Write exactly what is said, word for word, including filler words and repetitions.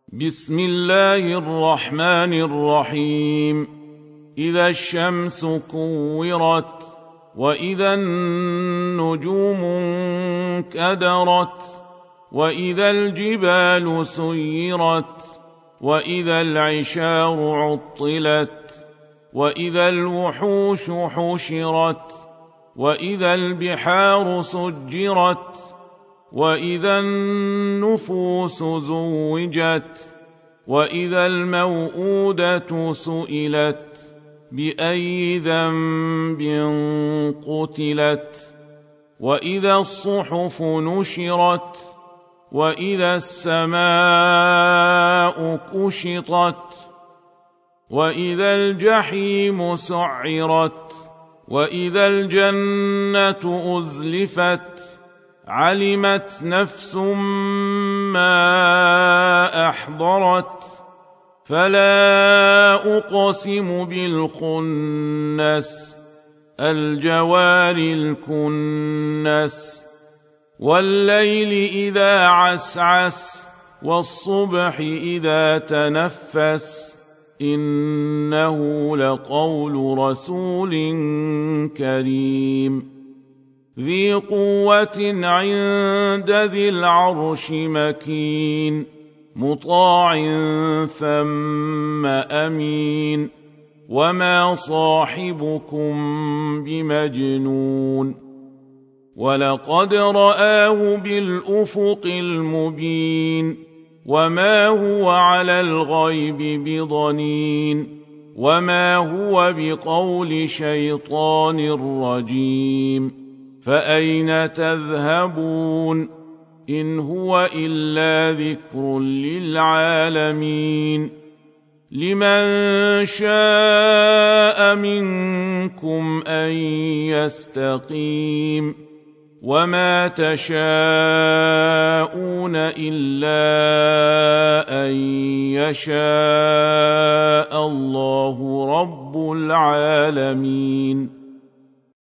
بسم الله الرحمن الرحيم. إذا الشمس كورت وإذا النجوم انكدرت وإذا الجبال سيرت وإذا العشار عطلت وإذا الوحوش حشرت وإذا البحار سجرت وإذا النفوس زوجت وإذا الموءودة سئلت بأي ذنب قتلت وإذا الصحف نشرت وإذا السماء كشطت وإذا الجحيم سعرت وإذا الجنة أزلفت علمت نفس ما أحضرت فلا أقسم بالخنس الجوار الكنس والليل إذا عسعس والصبح إذا تنفس إنه لقول رسول كريم ذي قوة عند ذي العرش مكين مطاع ثم أمين وما صاحبكم بمجنون ولقد رآه بالأفق المبين وما هو على الغيب بضنين وما هو بقول شيطان رجيم فأين تذهبون إن هو إلا ذكر للعالمين لمن شاء منكم أن يستقيم وما تشاءون إلا أن يشاء الله رب العالمين.